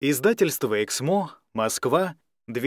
Издательство «Эксмо», Москва,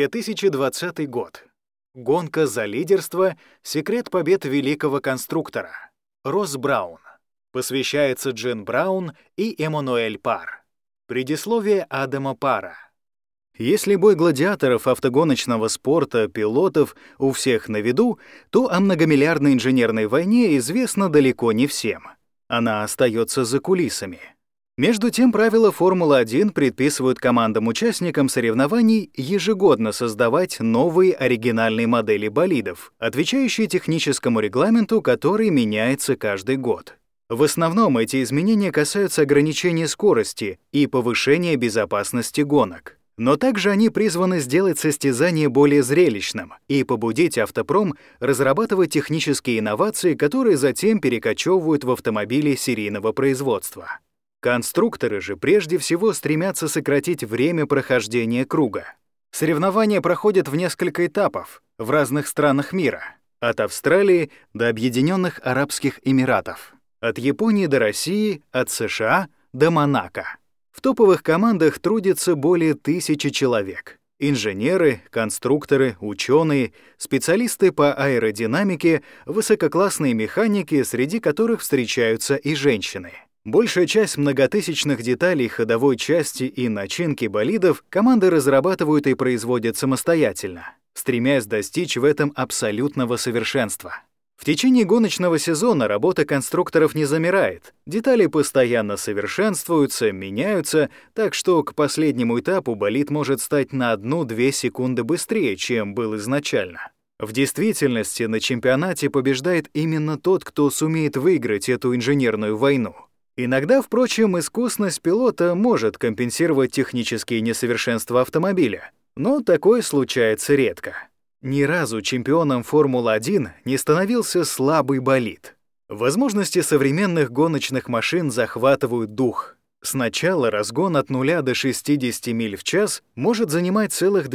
2020 год. Гонка за лидерство. Секрет побед великого конструктора. Росс Браун. Посвящается Джин Браун и Эммануэль Пар. Предисловие Адама Пара. Если бой гладиаторов автогоночного спорта, пилотов у всех на виду, то о многомиллиардной инженерной войне известно далеко не всем. Она остается за кулисами. Между тем, правила Формулы-1 предписывают командам-участникам соревнований ежегодно создавать новые оригинальные модели болидов, отвечающие техническому регламенту, который меняется каждый год. В основном эти изменения касаются ограничения скорости и повышения безопасности гонок. Но также они призваны сделать состязание более зрелищным и побудить автопром разрабатывать технические инновации, которые затем перекочевывают в автомобили серийного производства. Конструкторы же прежде всего стремятся сократить время прохождения круга. Соревнования проходят в несколько этапов в разных странах мира, от Австралии до Объединенных Арабских Эмиратов, от Японии до России, от США до Монако. В топовых командах трудится более 1000 человек. Инженеры, конструкторы, ученые, специалисты по аэродинамике, высококлассные механики, среди которых встречаются и женщины. Большая часть многотысячных деталей ходовой части и начинки болидов команды разрабатывают и производят самостоятельно, стремясь достичь в этом абсолютного совершенства. В течение гоночного сезона работа конструкторов не замирает, детали постоянно совершенствуются, меняются, так что к последнему этапу болид может стать на 1-2 секунды быстрее, чем был изначально. В действительности на чемпионате побеждает именно тот, кто сумеет выиграть эту инженерную войну. Иногда, впрочем, искусность пилота может компенсировать технические несовершенства автомобиля, но такое случается редко. Ни разу чемпионом Формулы-1 не становился слабый болид. Возможности современных гоночных машин захватывают дух. Сначала разгон от 0 до 60 миль в час может занимать целых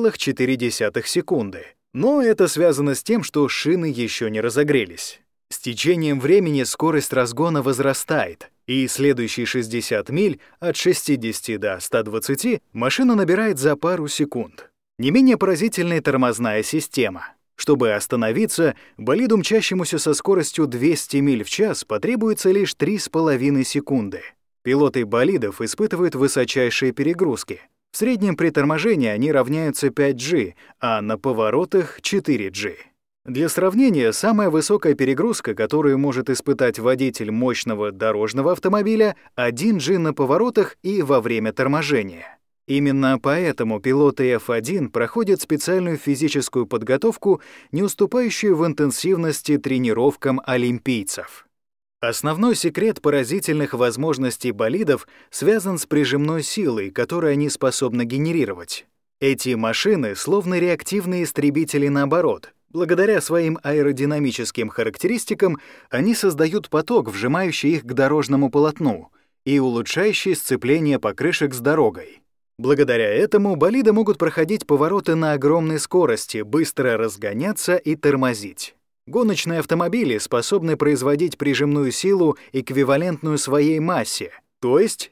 2,4 секунды. Но это связано с тем, что шины еще не разогрелись. С течением времени скорость разгона возрастает, и следующие 60 миль от 60 до 120 машина набирает за пару секунд. Не менее поразительная тормозная система. Чтобы остановиться, болиду, мчащемуся со скоростью 200 миль в час, потребуется лишь 3,5 секунды. Пилоты болидов испытывают высочайшие перегрузки. В среднем при торможении они равняются 5G, а на поворотах — 4G. Для сравнения, самая высокая перегрузка, которую может испытать водитель мощного дорожного автомобиля, 1G на поворотах и во время торможения. Именно поэтому пилоты F1 проходят специальную физическую подготовку, не уступающую в интенсивности тренировкам олимпийцев. Основной секрет поразительных возможностей болидов связан с прижимной силой, которую они способны генерировать. Эти машины словно реактивные истребители наоборот. Благодаря своим аэродинамическим характеристикам они создают поток, вжимающий их к дорожному полотну и улучшающий сцепление покрышек с дорогой. Благодаря этому болиды могут проходить повороты на огромной скорости, быстро разгоняться и тормозить. Гоночные автомобили способны производить прижимную силу, эквивалентную своей массе, то есть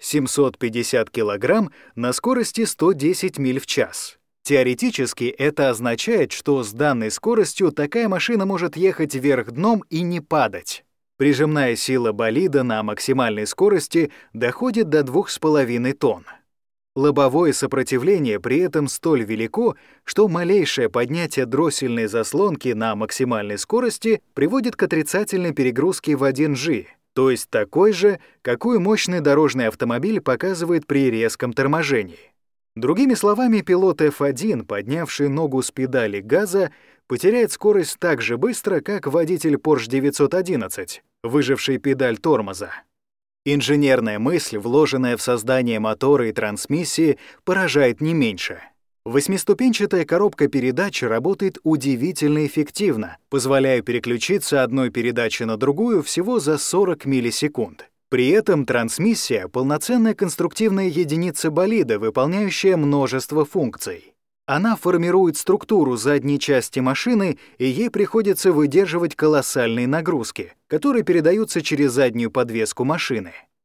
750 кг на скорости 110 миль в час. Теоретически это означает, что с данной скоростью такая машина может ехать вверх дном и не падать. Прижимная сила болида на максимальной скорости доходит до 2,5 тонн. Лобовое сопротивление при этом столь велико, что малейшее поднятие дроссельной заслонки на максимальной скорости приводит к отрицательной перегрузке в 1G, то есть такой же, какую мощный дорожный автомобиль показывает при резком торможении. Другими словами, пилот F1, поднявший ногу с педали газа, потеряет скорость так же быстро, как водитель Porsche 911, выжавший педаль тормоза. Инженерная мысль, вложенная в создание мотора и трансмиссии, поражает не меньше. Восьмиступенчатая коробка передач работает удивительно эффективно, позволяя переключиться одной передачи на другую всего за 40 миллисекунд. При этом трансмиссия — полноценная конструктивная единица болида, выполняющая множество функций. Она формирует структуру задней части машины, и ей приходится выдерживать колоссальные нагрузки, которые передаются через заднюю подвеску машины.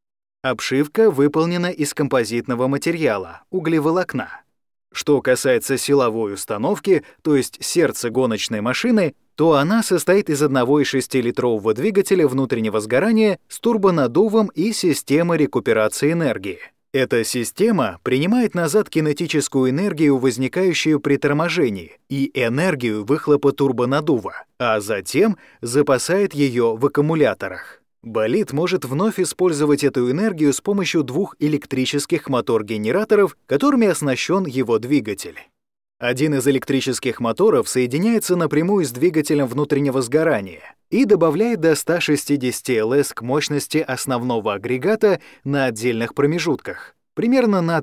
Обшивка выполнена из композитного материала — углеволокна. Что касается силовой установки, то есть сердца гоночной машины, то она состоит из 1,6-литрового двигателя внутреннего сгорания с турбонаддувом и системы рекуперации энергии. Эта система принимает назад кинетическую энергию, возникающую при торможении, и энергию выхлопа турбонаддува, а затем запасает ее в аккумуляторах. Болид может вновь использовать эту энергию с помощью 2 электрических мотор-генераторов, которыми оснащен его двигатель. Один из электрических моторов соединяется напрямую с двигателем внутреннего сгорания и добавляет до 160 ЛС к мощности основного агрегата на отдельных промежутках, примерно на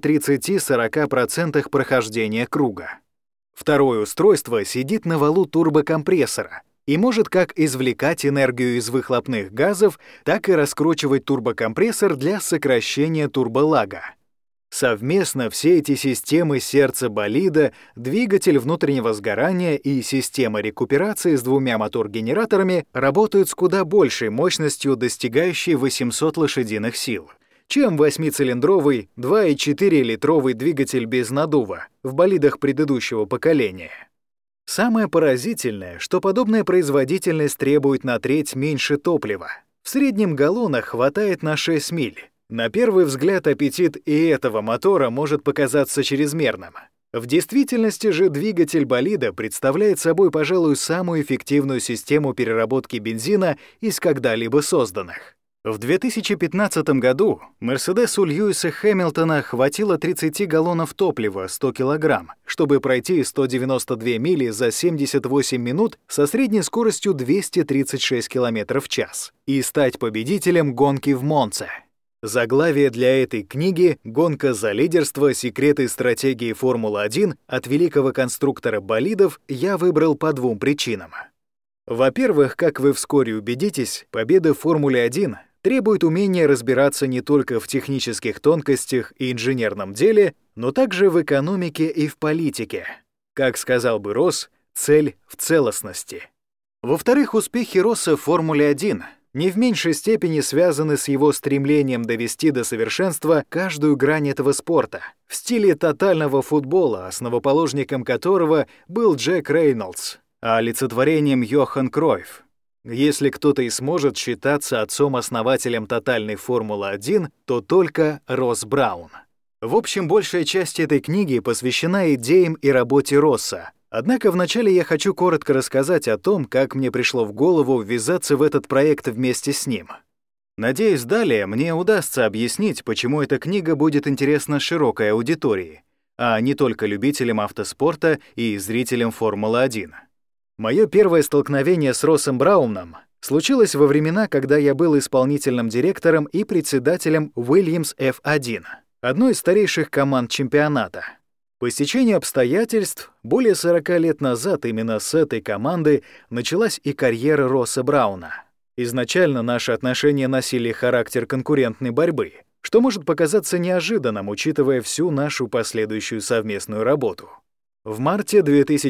30-40% прохождения круга. Второе устройство сидит на валу турбокомпрессора и может как извлекать энергию из выхлопных газов, так и раскручивать турбокомпрессор для сокращения турболага. Совместно все эти системы сердца болида, двигатель внутреннего сгорания и система рекуперации с 2 мотор-генераторами работают с куда большей мощностью, достигающей 800 лошадиных сил, чем 8-цилиндровый 2,4-литровый двигатель без наддува в болидах предыдущего поколения. Самое поразительное, что подобная производительность требует на треть меньше топлива. В среднем галлона хватает на 6 миль. На первый взгляд аппетит и этого мотора может показаться чрезмерным. В действительности же двигатель болида представляет собой, пожалуй, самую эффективную систему переработки бензина из когда-либо созданных. В 2015 году Мерседесу Льюиса Хэмилтона хватило 30 галлонов топлива 100 кг, чтобы пройти 192 мили за 78 минут со средней скоростью 236 км в час и стать победителем гонки в Монце. Заглавие для этой книги «Гонка за лидерство. Секреты стратегии Формулы-1» от великого конструктора болидов я выбрал по 2 причинам. Во-первых, как вы вскоре убедитесь, победа в Формуле-1 требует умения разбираться не только в технических тонкостях и инженерном деле, но также в экономике и в политике. Как сказал бы Росс, цель в целостности. Во-вторых, успехи Росса в Формуле-1 не в меньшей степени связаны с его стремлением довести до совершенства каждую грань этого спорта, в стиле тотального футбола, основоположником которого был Джек Рейнольдс, а олицетворением Йохан Кройф. Если кто-то и сможет считаться отцом-основателем тотальной Формулы-1, то только Росс Браун. В общем, большая часть этой книги посвящена идеям и работе Росса. Однако вначале я хочу коротко рассказать о том, как мне пришло в голову ввязаться в этот проект вместе с ним. Надеюсь, далее мне удастся объяснить, почему эта книга будет интересна широкой аудитории, а не только любителям автоспорта и зрителям Формулы-1. Мое первое столкновение с Россом Брауном случилось во времена, когда я был исполнительным директором и председателем Williams F1, одной из старейших команд чемпионата. По стечению обстоятельств, более 40 лет назад именно с этой команды началась и карьера Росса Брауна. Изначально наши отношения носили характер конкурентной борьбы, что может показаться неожиданным, учитывая всю нашу последующую совместную работу. В марте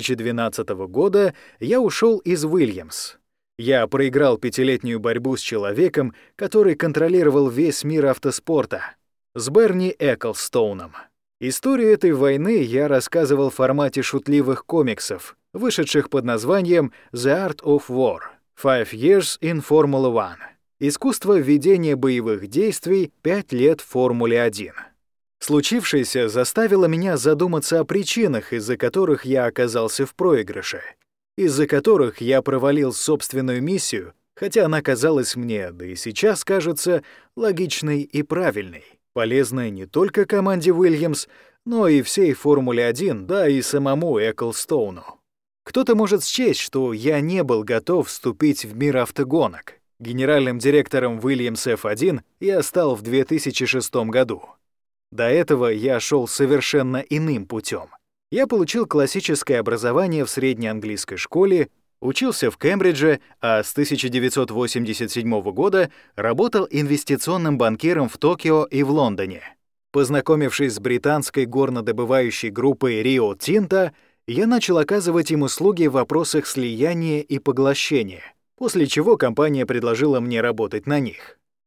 2012 года я ушел из Williams. Я проиграл 5-летнюю борьбу с человеком, который контролировал весь мир автоспорта, с Берни Эклстоуном. Историю этой войны я рассказывал в формате шутливых комиксов, вышедших под названием «The Art of War. 5 Years in Formula One. Искусство ведения боевых действий 5 лет в Формуле-1». Случившееся заставило меня задуматься о причинах, из-за которых я оказался в проигрыше, из-за которых я провалил собственную миссию, хотя она казалась мне, да и сейчас кажется, логичной и правильной, полезной не только команде Williams, но и всей Формуле-1, да и самому Эклстоуну. Кто-то может счесть, что я не был готов вступить в мир автогонок. Генеральным директором Williams F1 я стал в 2006 году. До этого я шел совершенно иным путем. Я получил классическое образование в средней английской школе, учился в Кембридже, а с 1987 года работал инвестиционным банкиром в Токио и в Лондоне. Познакомившись с британской горнодобывающей группой Rio Tinto, я начал оказывать им услуги в вопросах слияния и поглощения, после чего компания предложила мне работать на них.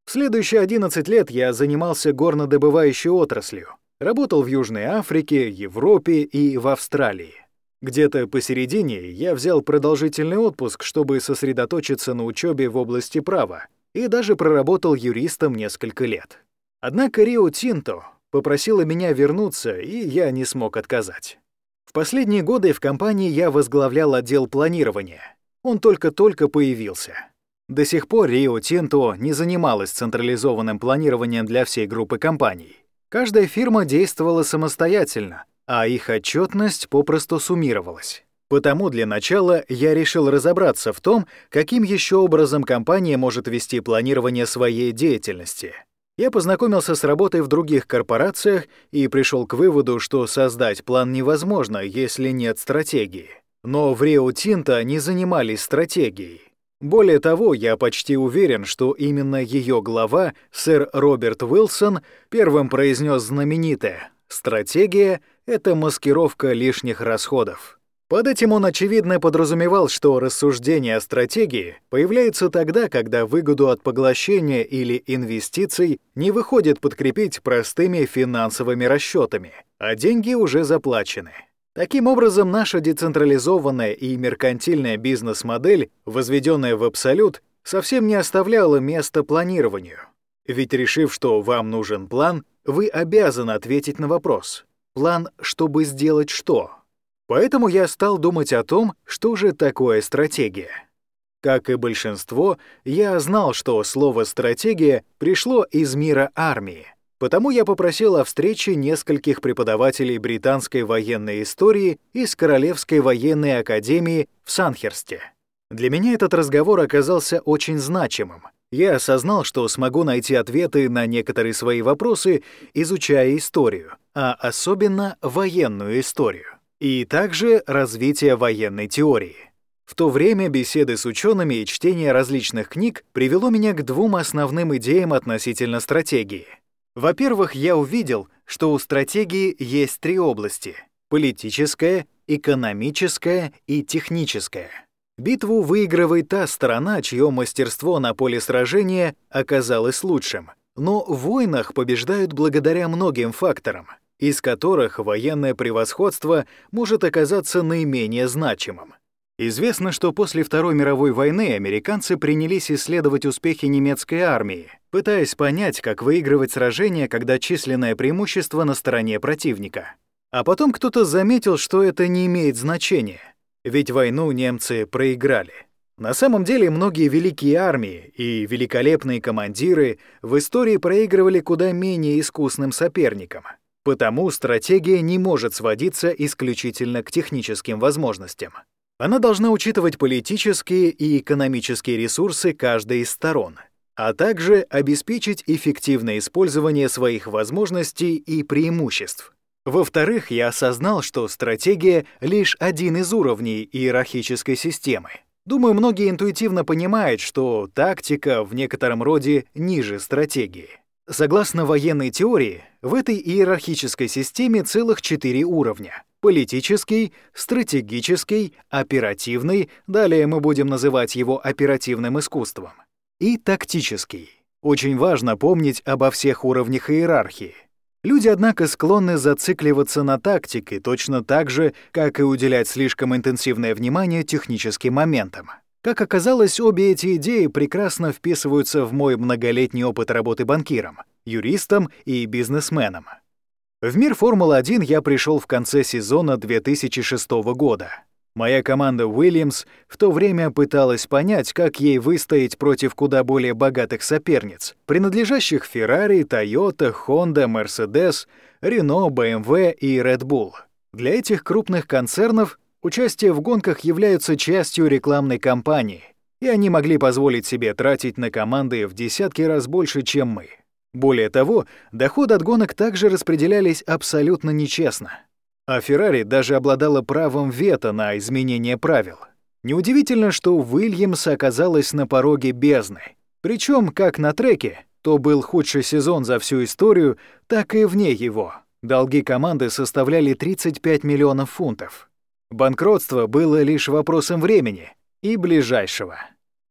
В следующие 11 лет я занимался горнодобывающей отраслью. Работал в Южной Африке, Европе и в Австралии. Где-то посередине я взял продолжительный отпуск, чтобы сосредоточиться на учебе в области права, и даже проработал юристом несколько лет. Однако Рио Тинто попросила меня вернуться, и я не смог отказать. В последние годы в компании я возглавлял отдел планирования. Он только-только появился. До сих пор Рио Тинто не занималась централизованным планированием для всей группы компаний. Каждая фирма действовала самостоятельно, а их отчетность попросту суммировалась. Потому для начала я решил разобраться в том, каким еще образом компания может вести планирование своей деятельности. Я познакомился с работой в других корпорациях и пришел к выводу, что создать план невозможно, если нет стратегии. Но в Рио Тинто не занимались стратегией. Более того, я почти уверен, что именно ее глава, сэр Роберт Уилсон, первым произнес знаменитое «Стратегия — это маскировка лишних расходов». Под этим он, очевидно, подразумевал, что рассуждение о стратегии появляется тогда, когда выгоду от поглощения или инвестиций не выходит подкрепить простыми финансовыми расчетами, а деньги уже заплачены. Таким образом, наша децентрализованная и меркантильная бизнес-модель, возведенная в абсолют, совсем не оставляла места планированию. Ведь решив, что вам нужен план, вы обязаны ответить на вопрос: план, чтобы сделать что? Поэтому я стал думать о том, что же такое стратегия. Как и большинство, я знал, что слово «стратегия» пришло из мира армии. Потому я попросил о встрече нескольких преподавателей британской военной истории из Королевской военной академии в Сандхерсте. Для меня этот разговор оказался очень значимым. Я осознал, что смогу найти ответы на некоторые свои вопросы, изучая историю, а особенно военную историю, и также развитие военной теории. В то время беседы с учеными и чтение различных книг привело меня к двум основным идеям относительно стратегии. Во-первых, я увидел, что у стратегии есть три области — политическая, экономическая и техническая. Битву выигрывает та сторона, чье мастерство на поле сражения оказалось лучшим. Но в войнах побеждают благодаря многим факторам, из которых военное превосходство может оказаться наименее значимым. Известно, что после Второй мировой войны американцы принялись исследовать успехи немецкой армии, пытаясь понять, как выигрывать сражения, когда численное преимущество на стороне противника. А потом кто-то заметил, что это не имеет значения, ведь войну немцы проиграли. На самом деле многие великие армии и великолепные командиры в истории проигрывали куда менее искусным соперникам. Потому стратегия не может сводиться исключительно к техническим возможностям. Она должна учитывать политические и экономические ресурсы каждой из сторон, а также обеспечить эффективное использование своих возможностей и преимуществ. Во-вторых, я осознал, что стратегия — лишь один из уровней иерархической системы. Думаю, многие интуитивно понимают, что тактика в некотором роде ниже стратегии. Согласно военной теории, в этой иерархической системе целых 4 уровня: политический, стратегический, оперативный, далее мы будем называть его оперативным искусством, и тактический. Очень важно помнить обо всех уровнях иерархии. Люди, однако, склонны зацикливаться на тактике точно так же, как и уделять слишком интенсивное внимание техническим моментам. Как оказалось, обе эти идеи прекрасно вписываются в мой многолетний опыт работы банкиром, юристом и бизнесменом. В мир Формулы-1 я пришел в конце сезона 2006 года. Моя команда Williams в то время пыталась понять, как ей выстоять против куда более богатых соперниц, принадлежащих Ferrari, Toyota, Honda, Mercedes, Renault, BMW и Red Bull. Для этих крупных концернов участие в гонках является частью рекламной кампании, и они могли позволить себе тратить на команды в десятки раз больше, чем мы. Более того, доходы от гонок также распределялись абсолютно нечестно. А Ferrari даже обладала правом вето на изменение правил. Неудивительно, что Уильямс оказалась на пороге бездны. Причем как на треке, то был худший сезон за всю историю, так и вне его. Долги команды составляли 35 миллионов фунтов. Банкротство было лишь вопросом времени и ближайшего.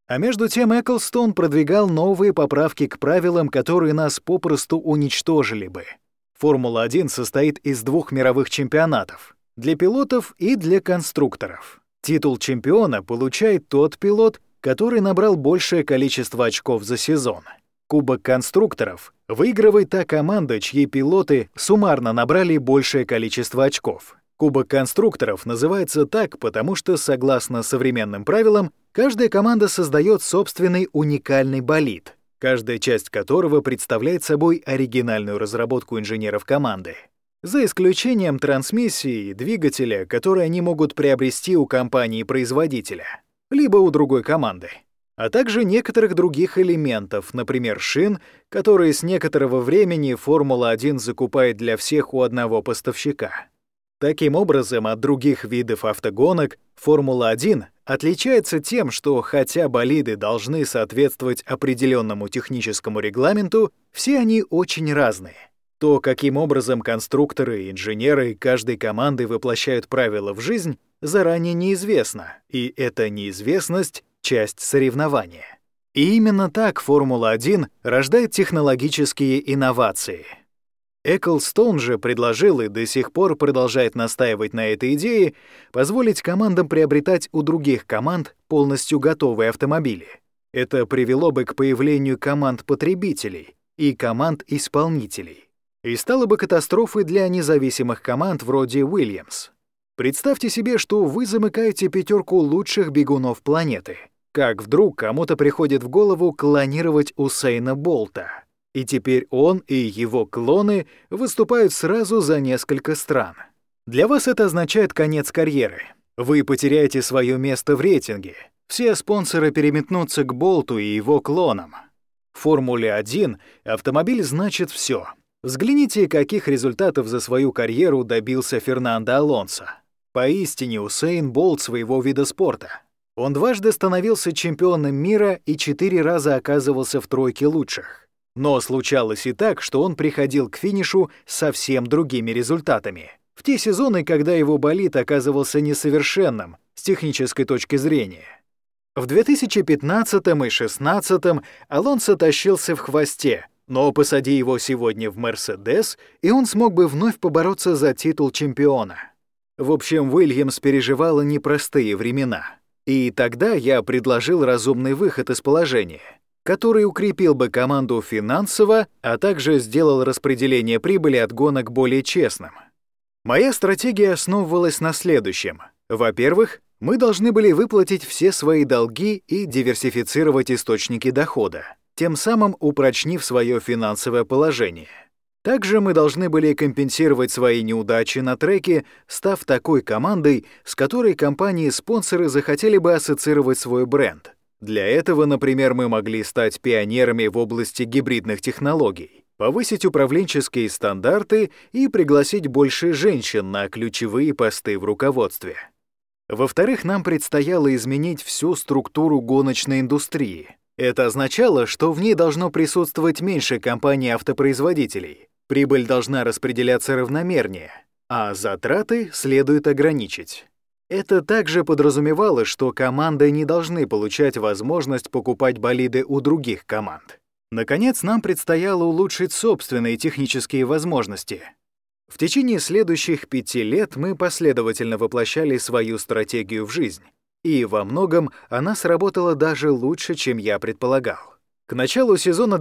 А между тем Эклстон продвигал новые поправки к правилам, которые нас попросту уничтожили бы. Формула-1 состоит из 2 мировых чемпионатов — для пилотов и для конструкторов. Титул чемпиона получает тот пилот, который набрал большее количество очков за сезон. Кубок конструкторов выигрывает та команда, чьи пилоты суммарно набрали большее количество очков. Кубок конструкторов называется так, потому что, согласно современным правилам, каждая команда создает собственный уникальный болид, каждая часть которого представляет собой оригинальную разработку инженеров команды, за исключением трансмиссии и двигателя, которые они могут приобрести у компании-производителя, либо у другой команды, а также некоторых других элементов, например, шин, которые с некоторого времени Формула-1 закупает для всех у одного поставщика. Таким образом, от других видов автогонок Формула-1 отличается тем, что хотя болиды должны соответствовать определенному техническому регламенту, все они очень разные. То, каким образом конструкторы и инженеры каждой команды воплощают правила в жизнь, заранее неизвестно, и эта неизвестность — часть соревнования. И именно так Формула-1 рождает технологические инновации. Эклстон же предложил и до сих пор продолжает настаивать на этой идее позволить командам приобретать у других команд полностью готовые автомобили. Это привело бы к появлению команд-потребителей и команд-исполнителей. И стало бы катастрофой для независимых команд вроде Williams. Представьте себе, что вы замыкаете 5 лучших бегунов планеты. Как вдруг кому-то приходит в голову клонировать Усейна Болта. И теперь он и его клоны выступают сразу за несколько стран. Для вас это означает конец карьеры. Вы потеряете свое место в рейтинге. Все спонсоры переметнутся к Болту и его клонам. В Формуле-1 автомобиль значит все. Взгляните, каких результатов за свою карьеру добился Фернандо Алонсо. Поистине Усейн Болт своего вида спорта. Он дважды становился чемпионом мира и 4 раза оказывался в тройке лучших. Но случалось и так, что он приходил к финишу совсем другими результатами. В те сезоны, когда его болид оказывался несовершенным с технической точки зрения. В 2015 и 2016 Алонсо тащился в хвосте, но посади его сегодня в «Мерседес», и он смог бы вновь побороться за титул чемпиона. В общем, Уильямс переживала непростые времена. И тогда я предложил разумный выход из положения, который укрепил бы команду финансово, а также сделал распределение прибыли от гонок более честным. Моя стратегия основывалась на следующем. Во-первых, мы должны были выплатить все свои долги и диверсифицировать источники дохода, тем самым упрочнив свое финансовое положение. Также мы должны были компенсировать свои неудачи на треке, став такой командой, с которой компании-спонсоры захотели бы ассоциировать свой бренд. Для этого, например, мы могли стать пионерами в области гибридных технологий, повысить управленческие стандарты и пригласить больше женщин на ключевые посты в руководстве. Во-вторых, нам предстояло изменить всю структуру гоночной индустрии. Это означало, что в ней должно присутствовать меньше компаний-автопроизводителей, прибыль должна распределяться равномернее, а затраты следует ограничить. Это также подразумевало, что команды не должны получать возможность покупать болиды у других команд. Наконец, нам предстояло улучшить собственные технические возможности. В течение следующих 5 лет мы последовательно воплощали свою стратегию в жизнь, и во многом она сработала даже лучше, чем я предполагал. К началу сезона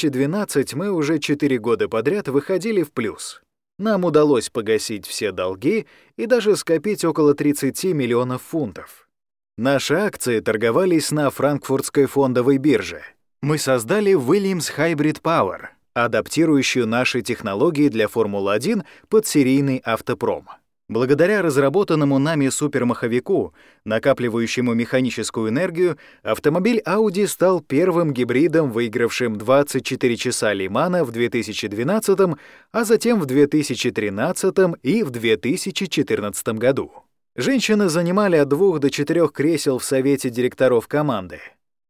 2012 мы уже 4 года подряд выходили в плюс. Нам удалось погасить все долги и даже скопить около 30 миллионов фунтов. Наши акции торговались на франкфуртской фондовой бирже. Мы создали Williams Hybrid Power, адаптирующую наши технологии для Формулы-1 под серийный автопром. Благодаря разработанному нами супермаховику, накапливающему механическую энергию, автомобиль Audi стал первым гибридом, выигравшим 24 часа Ле-Мана в 2012, а затем в 2013 и в 2014 году. Женщины занимали от 2 до 4 кресел в совете директоров команды.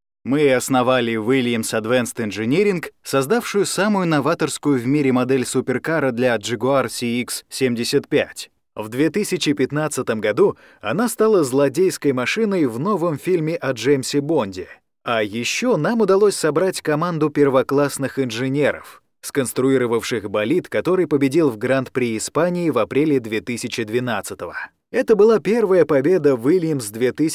Мы основали Williams Advanced Engineering, создавшую самую новаторскую в мире модель суперкара для Jaguar CX-75. В 2015 году она стала злодейской машиной в новом фильме о Джеймсе Бонде, А еще нам удалось собрать команду первоклассных инженеров, сконструировавших болид, который победил в Гран-при Испании в апреле 2012-го. Это была первая победа Уильямс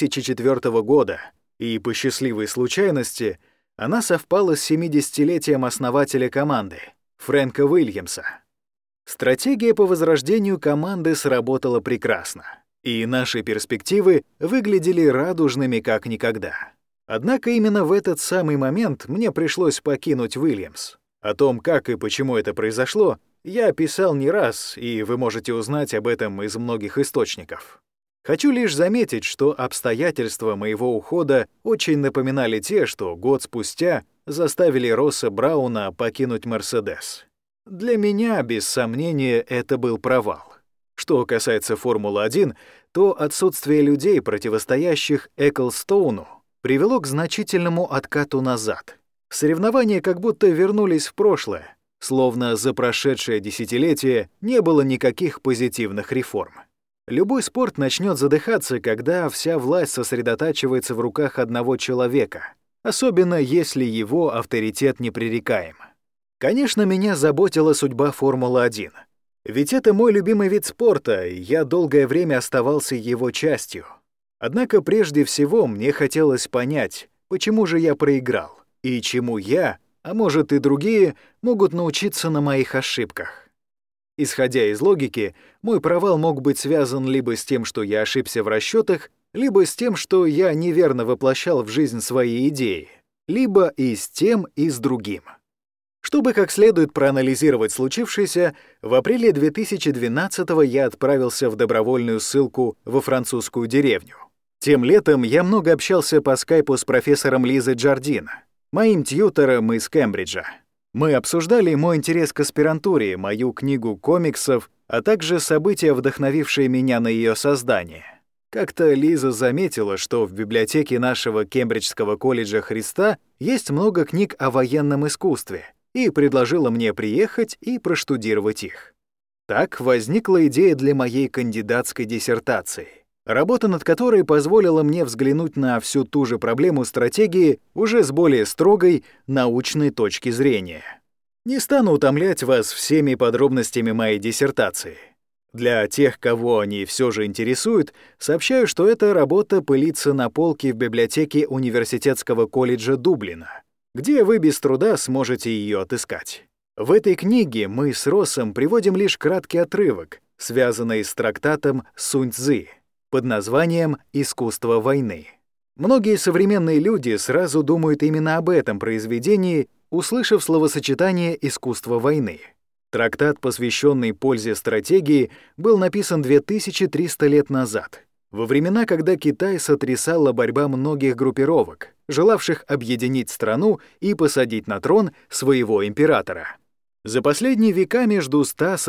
2004 года, и по счастливой случайности она совпала с 70-летием основателя команды, Фрэнка Уильямса. Стратегия по возрождению команды сработала прекрасно, и наши перспективы выглядели радужными как никогда. Однако именно в этот самый момент мне пришлось покинуть Уильямс. О том, как и почему это произошло, я писал не раз, и вы можете узнать об этом из многих источников. Хочу лишь заметить, что обстоятельства моего ухода очень напоминали те, что год спустя заставили Росса Брауна покинуть «Мерседес». Для меня, без сомнения, это был провал. Что касается «Формулы-1», то отсутствие людей, противостоящих Эклстоуну, привело к значительному откату назад. Соревнования как будто вернулись в прошлое, словно за прошедшее десятилетие не было никаких позитивных реформ. Любой спорт начнет задыхаться, когда вся власть сосредотачивается в руках одного человека, особенно если его авторитет непререкаем. Конечно, меня заботила судьба Формулы-1. Ведь это мой любимый вид спорта, и я долгое время оставался его частью. Однако прежде всего мне хотелось понять, почему же я проиграл, и чему я, а может и другие, могут научиться на моих ошибках. Исходя из логики, мой провал мог быть связан либо с тем, что я ошибся в расчетах, либо с тем, что я неверно воплощал в жизнь свои идеи, либо и с тем, и с другим. Чтобы как следует проанализировать случившееся, в апреле 2012-го я отправился в добровольную ссылку во французскую деревню. Тем летом я много общался по скайпу с профессором Лизой Джардин, моим тьютором из Кембриджа. Мы обсуждали мой интерес к аспирантуре, мою книгу комиксов, а также события, вдохновившие меня на ее создание. Как-то Лиза заметила, что в библиотеке нашего Кембриджского колледжа Христа есть много книг о военном искусстве, и предложила мне приехать и проштудировать их. Так возникла идея для моей кандидатской диссертации, работа над которой позволила мне взглянуть на всю ту же проблему стратегии уже с более строгой научной точки зрения. Не стану утомлять вас всеми подробностями моей диссертации. Для тех, кого они все же интересуют, сообщаю, что эта работа пылится на полке в библиотеке Университетского колледжа Дублина, где вы без труда сможете ее отыскать. В этой книге мы с Россом приводим лишь краткий отрывок, связанный с трактатом Сунь-цзы под названием «Искусство войны». Многие современные люди сразу думают именно об этом произведении, услышав словосочетание «искусство войны». Трактат, посвященный пользе стратегии, был написан 2300 лет назад, во времена, когда Китай сотрясала борьба многих группировок, желавших объединить страну и посадить на трон своего императора. За последние века между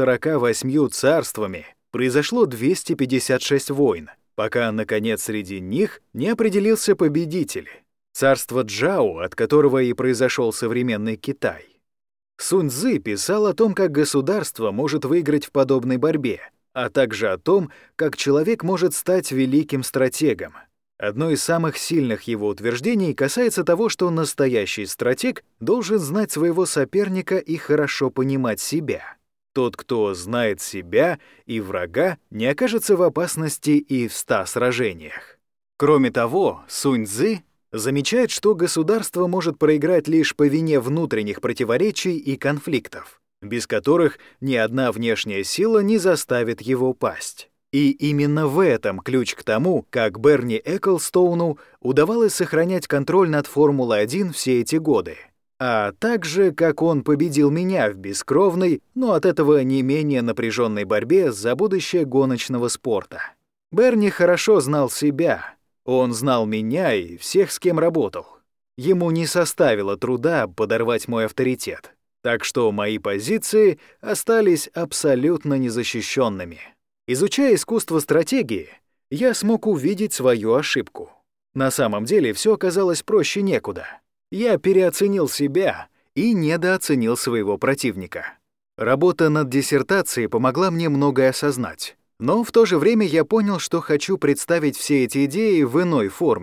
148 царствами произошло 256 войн, пока, наконец, среди них не определился победитель — царство Джао, от которого и произошел современный Китай. Сунь-цзы писал о том, как государство может выиграть в подобной борьбе, а также о том, как человек может стать великим стратегом. Одно из самых сильных его утверждений касается того, что настоящий стратег должен знать своего соперника и хорошо понимать себя. Тот, кто знает себя и врага, не окажется в опасности и в 100 сражениях. Кроме того, Сунь-цзы замечает, что государство может проиграть лишь по вине внутренних противоречий и конфликтов, без которых ни одна внешняя сила не заставит его пасть. И именно в этом ключ к тому, как Берни Эклстоуну удавалось сохранять контроль над Формулой-1 все эти годы, а также как он победил меня в бескровной, но от этого не менее напряженной борьбе за будущее гоночного спорта. Берни хорошо знал себя, он знал меня и всех, с кем работал. Ему не составило труда подорвать мой авторитет, так что мои позиции остались абсолютно незащищенными. Изучая искусство стратегии, я смог увидеть свою ошибку. На самом деле все оказалось проще некуда. Я переоценил себя и недооценил своего противника. Работа над диссертацией помогла мне многое осознать, но в то же время я понял, что хочу представить все эти идеи в иной форме.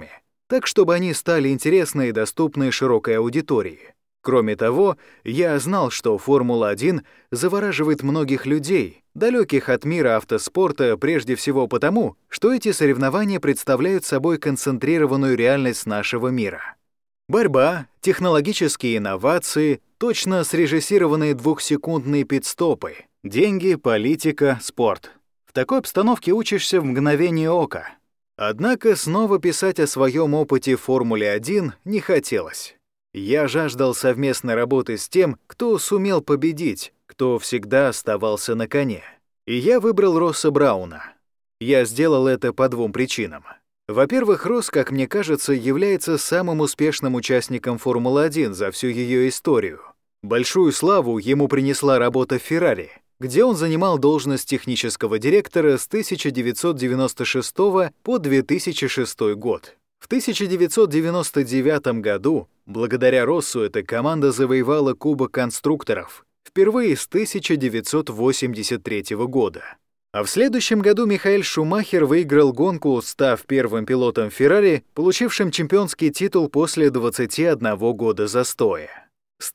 так чтобы они стали интересны и доступны широкой аудитории. Кроме того, я знал, что Формула-1 завораживает многих людей, далеких от мира автоспорта прежде всего потому, что эти соревнования представляют собой концентрированную реальность нашего мира. Борьба, технологические инновации, точно срежиссированные двухсекундные пит-стопы, деньги, политика, спорт. В такой обстановке учишься в мгновение ока. Однако снова писать о своем опыте в Формуле-1 не хотелось. Я жаждал совместной работы с тем, кто сумел победить, кто всегда оставался на коне. И я выбрал Росса Брауна. Я сделал это по двум причинам. Во-первых, Росс, как мне кажется, является самым успешным участником Формулы-1 за всю ее историю. Большую славу ему принесла работа в Феррари, где он занимал должность технического директора с 1996 по 2006 год. В 1999 году, благодаря Россу, эта команда завоевала Кубок конструкторов, впервые с 1983 года. А в следующем году Михаэль Шумахер выиграл гонку, став первым пилотом Феррари, получившим чемпионский титул после 21 года застоя. С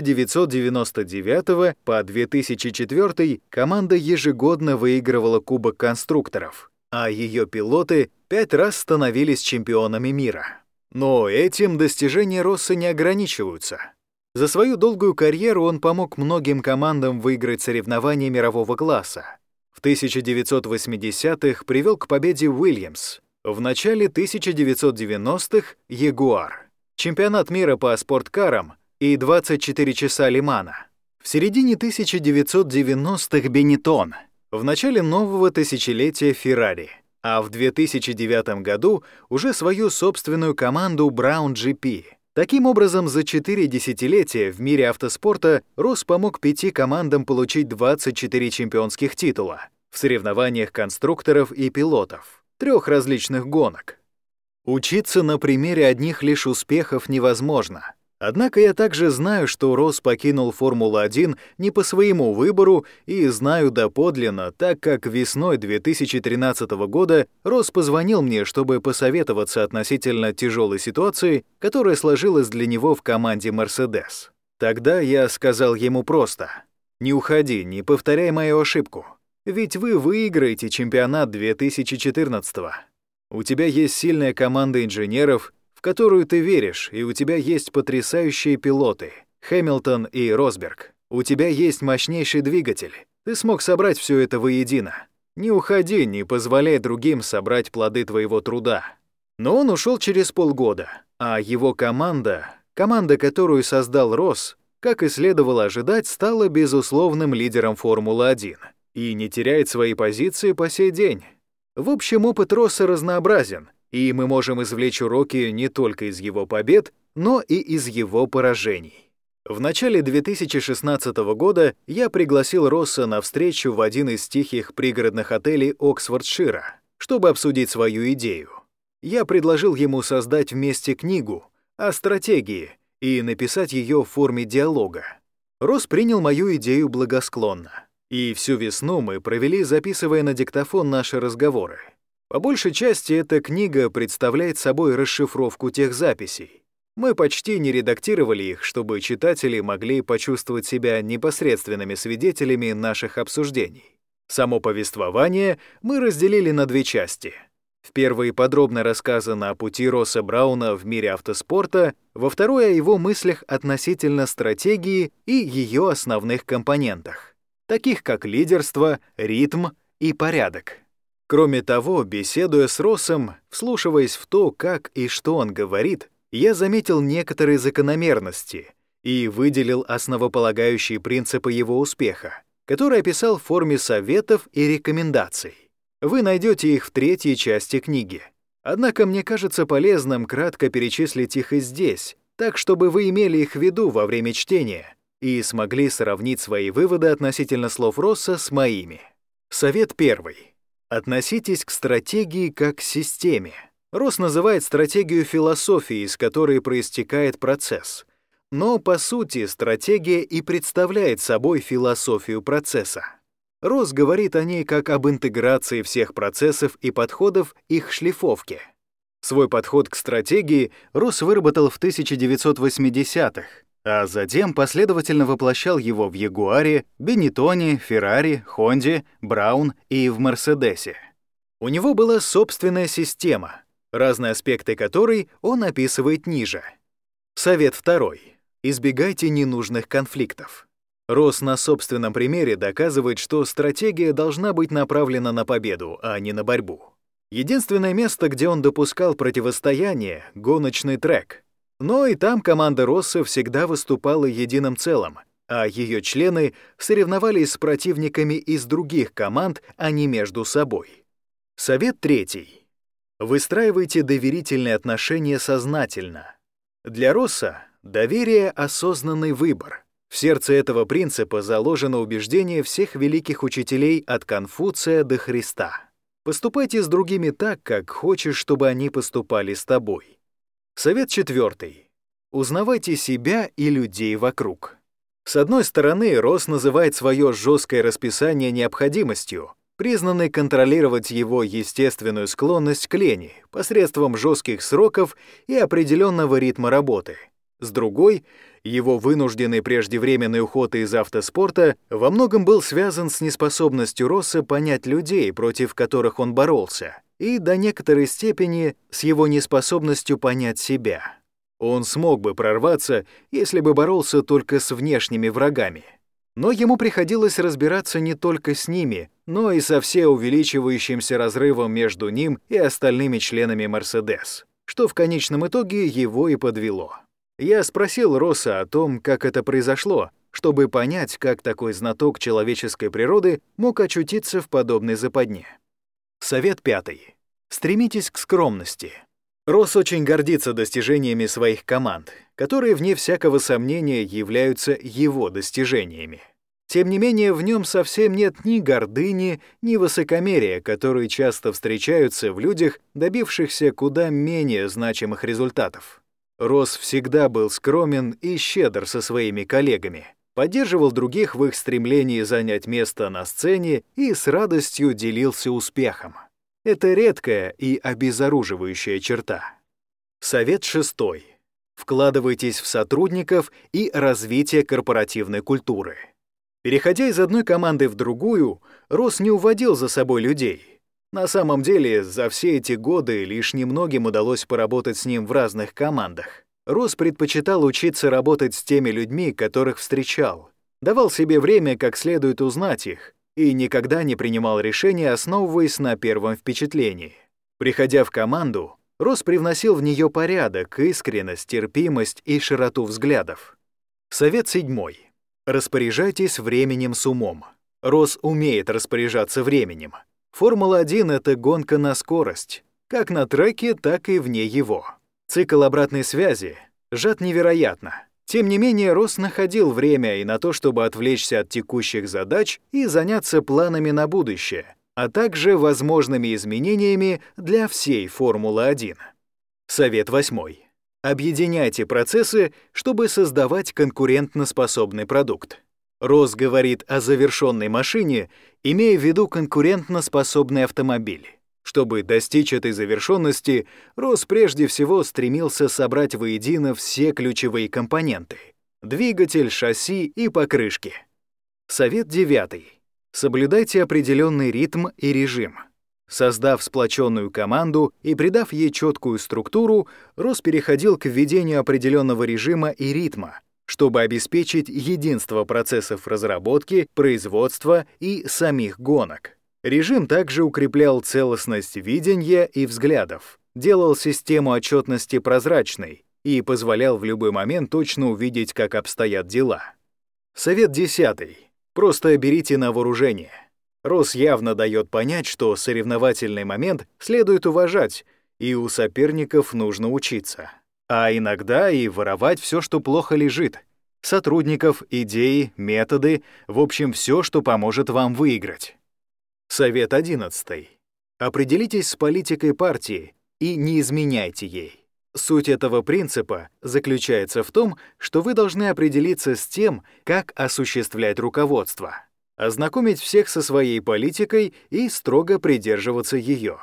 1999 по 2004 команда ежегодно выигрывала Кубок конструкторов, а ее пилоты 5 раз становились чемпионами мира. Но этим достижения Росса не ограничиваются. За свою долгую карьеру он помог многим командам выиграть соревнования мирового класса. В 1980-х привел к победе Уильямс, в начале 1990-х — Ягуар, чемпионат мира по спорткарам и 24 часа Ле-Мана. В середине 1990-х — Бенеттон, в начале нового тысячелетия Феррари, а в 2009 году уже свою собственную команду Brown GP. Таким образом, за 4 десятилетия в мире автоспорта Росс помог 5 командам получить 24 чемпионских титула в соревнованиях конструкторов и пилотов, 3 различных гонок. Учиться на примере одних лишь успехов невозможно. Однако я также знаю, что Росс покинул Формулу-1 не по своему выбору, и знаю доподлинно, так как весной 2013 года Росс позвонил мне, чтобы посоветоваться относительно тяжелой ситуации, которая сложилась для него в команде Mercedes. Тогда я сказал ему просто: «Не уходи, не повторяй мою ошибку. Ведь вы выиграете чемпионат 2014-го. У тебя есть сильная команда инженеров, в которую ты веришь, и у тебя есть потрясающие пилоты — Хэмилтон и Росберг. У тебя есть мощнейший двигатель. Ты смог собрать все это воедино. Не уходи, не позволяй другим собрать плоды твоего труда». Но он ушел через полгода, а его команда, которую создал Росс, как и следовало ожидать, стала безусловным лидером Формулы-1 и не теряет свои позиции по сей день. В общем, опыт Росса разнообразен, и мы можем извлечь уроки не только из его побед, но и из его поражений. В начале 2016 года я пригласил Росса на встречу в один из тихих пригородных отелей Оксфордшира, чтобы обсудить свою идею. Я предложил ему создать вместе книгу о стратегии и написать ее в форме диалога. Росс принял мою идею благосклонно, и всю весну мы провели, записывая на диктофон наши разговоры. По большей части эта книга представляет собой расшифровку тех записей. Мы почти не редактировали их, чтобы читатели могли почувствовать себя непосредственными свидетелями наших обсуждений. Само повествование мы разделили на 2 части. В первой подробно рассказано о пути Росса Брауна в мире автоспорта, во второй — о его мыслях относительно стратегии и ее основных компонентах, таких как лидерство, ритм и порядок. Кроме того, беседуя с Россом, вслушиваясь в то, как и что он говорит, я заметил некоторые закономерности и выделил основополагающие принципы его успеха, которые описал в форме советов и рекомендаций. Вы найдете их в 3-й части книги. Однако мне кажется полезным кратко перечислить их и здесь, так чтобы вы имели их в виду во время чтения и смогли сравнить свои выводы относительно слов Росса с моими. Совет 1. Относитесь к стратегии как к системе. Росс называет стратегию философией, из которой проистекает процесс. Но, по сути, стратегия и представляет собой философию процесса. Росс говорит о ней как об интеграции всех процессов и подходов их шлифовке. Свой подход к стратегии Росс выработал в 1980-х, а затем последовательно воплощал его в Ягуаре, Бенеттоне, Феррари, Хонде, Браун и в Мерседесе. У него была собственная система, разные аспекты которой он описывает ниже. Совет второй. Избегайте ненужных конфликтов. Росс на собственном примере доказывает, что стратегия должна быть направлена на победу, а не на борьбу. Единственное место, где он допускал противостояние — гоночный трек. Но и там команда Росса всегда выступала единым целым, а ее члены соревновались с противниками из других команд, а не между собой. Совет третий. Выстраивайте доверительные отношения сознательно. Для Росса доверие — осознанный выбор. В сердце этого принципа заложено убеждение всех великих учителей от Конфуция до Христа. Поступайте с другими так, как хочешь, чтобы они поступали с тобой. Совет четвертый. Узнавайте себя и людей вокруг. С одной стороны, Росс называет свое жесткое расписание необходимостью, признанной контролировать его естественную склонность к лени посредством жестких сроков и определенного ритма работы. С другой, его вынужденный преждевременный уход из автоспорта во многом был связан с неспособностью Росса понять людей, против которых он боролся, и до некоторой степени с его неспособностью понять себя. Он смог бы прорваться, если бы боролся только с внешними врагами. Но ему приходилось разбираться не только с ними, но и со все увеличивающимся разрывом между ним и остальными членами Мерседес, что в конечном итоге его и подвело. Я спросил Росса о том, как это произошло, чтобы понять, как такой знаток человеческой природы мог очутиться в подобной западне. Совет пятый. Стремитесь к скромности. Росс очень гордится достижениями своих команд, которые, вне всякого сомнения, являются его достижениями. Тем не менее, в нем совсем нет ни гордыни, ни высокомерия, которые часто встречаются в людях, добившихся куда менее значимых результатов. Росс всегда был скромен и щедр со своими коллегами, поддерживал других в их стремлении занять место на сцене и с радостью делился успехом. Это редкая и обезоруживающая черта. Совет шестой. Вкладывайтесь в сотрудников и развитие корпоративной культуры. Переходя из одной команды в другую, Росс не уводил за собой людей. На самом деле, за все эти годы лишь немногим удалось поработать с ним в разных командах. Росс предпочитал учиться работать с теми людьми, которых встречал, давал себе время как следует узнать их и никогда не принимал решения, основываясь на первом впечатлении. Приходя в команду, Росс привносил в нее порядок, искренность, терпимость и широту взглядов. Совет седьмой. Распоряжайтесь временем с умом. Росс умеет распоряжаться временем. Формула-1 — это гонка на скорость, как на треке, так и вне его. Цикл обратной связи сжат невероятно. Тем не менее, Росс находил время и на то, чтобы отвлечься от текущих задач и заняться планами на будущее, а также возможными изменениями для всей Формулы-1. Совет восьмой. Объединяйте процессы, чтобы создавать конкурентноспособный продукт. Росс говорит о завершенной машине, имея в виду конкурентноспособный автомобиль. Чтобы достичь этой завершенности, Росс прежде всего стремился собрать воедино все ключевые компоненты — двигатель, шасси и покрышки. Совет девятый. Соблюдайте определенный ритм и режим. Создав сплоченную команду и придав ей четкую структуру, Росс переходил к введению определенного режима и ритма, чтобы обеспечить единство процессов разработки, производства и самих гонок. Режим также укреплял целостность видения и взглядов, делал систему отчетности прозрачной и позволял в любой момент точно увидеть, как обстоят дела. Совет десятый. Просто берите на вооружение. Росс явно дает понять, что соревновательный момент следует уважать, и у соперников нужно учиться. А иногда и воровать все, что плохо лежит. Сотрудников, идеи, методы, в общем, все, что поможет вам выиграть. Совет 11. Определитесь с политикой партии и не изменяйте ей. Суть этого принципа заключается в том, что вы должны определиться с тем, как осуществлять руководство, ознакомить всех со своей политикой и строго придерживаться ее.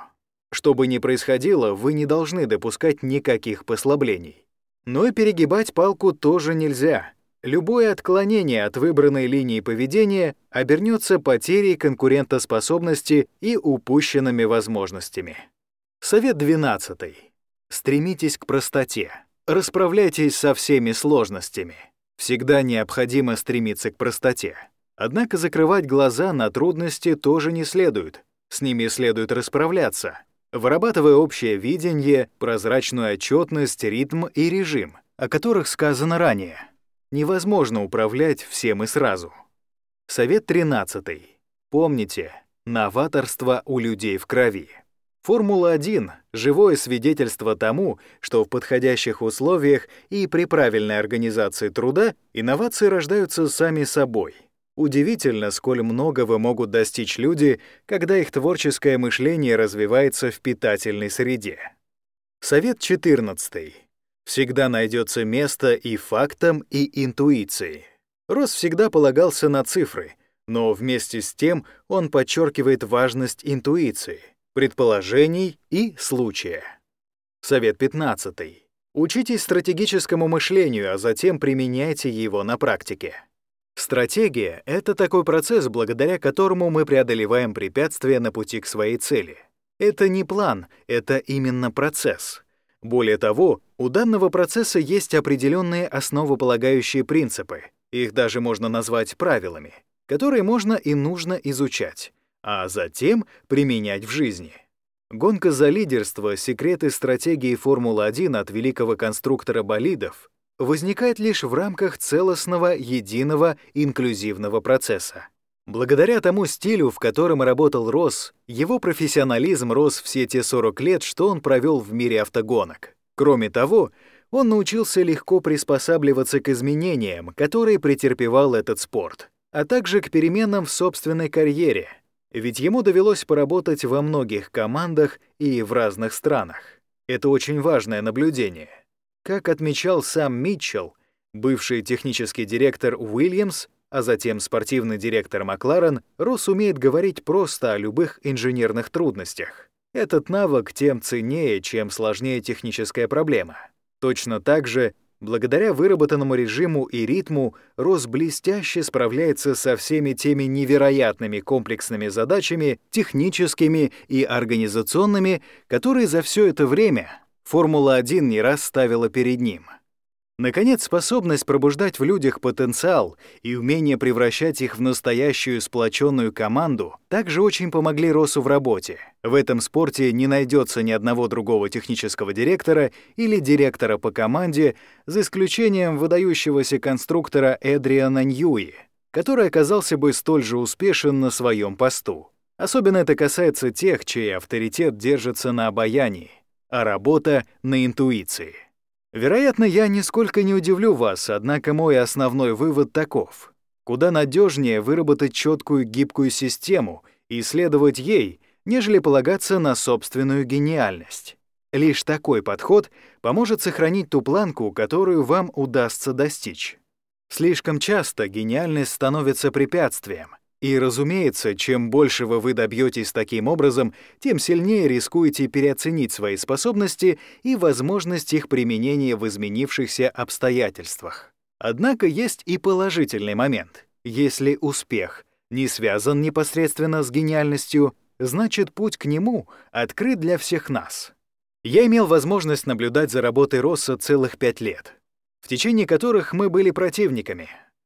Что бы ни происходило, вы не должны допускать никаких послаблений. Но и перегибать палку тоже нельзя. Любое отклонение от выбранной линии поведения обернется потерей конкурентоспособности и упущенными возможностями. Совет 12. Стремитесь к простоте. Расправляйтесь со всеми сложностями. Всегда необходимо стремиться к простоте. Однако закрывать глаза на трудности тоже не следует. С ними следует расправляться, вырабатывая общее видение, прозрачную отчетность, ритм и режим, о которых сказано ранее. Невозможно управлять всем и сразу. Совет 13. Помните, новаторство у людей в крови. Формула-1 — живое свидетельство тому, что в подходящих условиях и при правильной организации труда инновации рождаются сами собой. Удивительно, сколь многого могут достичь люди, когда их творческое мышление развивается в питательной среде. Совет 14. Всегда найдется место и фактам, и интуиции. Росс всегда полагался на цифры, но вместе с тем он подчеркивает важность интуиции, предположений и случая. Совет 15. Учитесь стратегическому мышлению, а затем применяйте его на практике. Стратегия — это такой процесс, благодаря которому мы преодолеваем препятствия на пути к своей цели. Это не план, это именно процесс. Более того, у данного процесса есть определенные основополагающие принципы, их даже можно назвать правилами, которые можно и нужно изучать, а затем применять в жизни. Гонка за лидерство, секреты стратегии Формулы-1 от великого конструктора болидов возникает лишь в рамках целостного, единого, инклюзивного процесса. Благодаря тому стилю, в котором работал Росс, его профессионализм рос все те 40 лет, что он провел в мире автогонок. Кроме того, он научился легко приспосабливаться к изменениям, которые претерпевал этот спорт, а также к переменам в собственной карьере, ведь ему довелось поработать во многих командах и в разных странах. Это очень важное наблюдение. Как отмечал сам Митчелл, бывший технический директор Уильямс, а затем спортивный директор Макларен, Росс умеет говорить просто о любых инженерных трудностях. Этот навык тем ценнее, чем сложнее техническая проблема. Точно так же, благодаря выработанному режиму и ритму, Росс блестяще справляется со всеми теми невероятными комплексными задачами, техническими и организационными, которые за все это время Формула-1 не раз ставила перед ним. Наконец, способность пробуждать в людях потенциал и умение превращать их в настоящую сплоченную команду также очень помогли Россу в работе. В этом спорте не найдется ни одного другого технического директора или директора по команде, за исключением выдающегося конструктора Эдриана Ньюи, который оказался бы столь же успешен на своем посту. Особенно это касается тех, чей авторитет держится на обаянии, а работа — на интуиции. Вероятно, я нисколько не удивлю вас, однако мой основной вывод таков. Куда надежнее выработать четкую гибкую систему и следовать ей, нежели полагаться на собственную гениальность. Лишь такой подход поможет сохранить ту планку, которую вам удастся достичь. Слишком часто гениальность становится препятствием. И, разумеется, чем большего вы добьетесь таким образом, тем сильнее рискуете переоценить свои способности и возможность их применения в изменившихся обстоятельствах. Однако есть и положительный момент. Если успех не связан непосредственно с гениальностью, значит, путь к нему открыт для всех нас. Я имел возможность наблюдать за работой Росса целых 5 лет, в течение которых мы были противниками.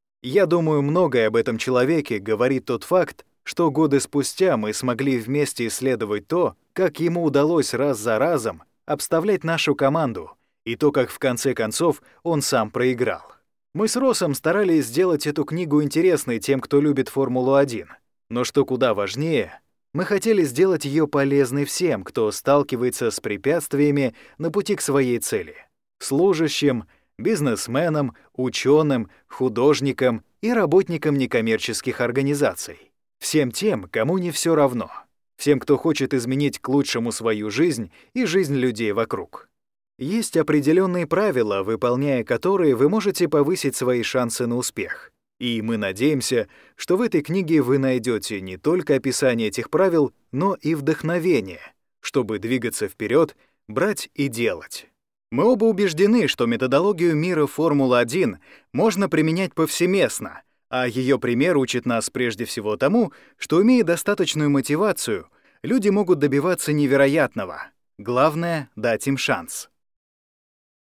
Я думаю, многое об этом человеке говорит тот факт, что годы спустя мы смогли вместе исследовать то, как ему удалось раз за разом обставлять нашу команду, и то, как в конце концов он сам проиграл. Мы с Россом старались сделать эту книгу интересной тем, кто любит Формулу-1. Но что куда важнее, мы хотели сделать ее полезной всем, кто сталкивается с препятствиями на пути к своей цели. Служащим, бизнесменам, ученым, художникам и работникам некоммерческих организаций. Всем тем, кому не все равно. Всем, кто хочет изменить к лучшему свою жизнь и жизнь людей вокруг. Есть определенные правила, выполняя которые вы можете повысить свои шансы на успех. И мы надеемся, что в этой книге вы найдете не только описание этих правил, но и вдохновение, чтобы двигаться вперед, брать и делать. Мы оба убеждены, что методологию мира Формулы-1 можно применять повсеместно, а ее пример учит нас прежде всего тому, что, имея достаточную мотивацию, люди могут добиваться невероятного. Главное — дать им шанс.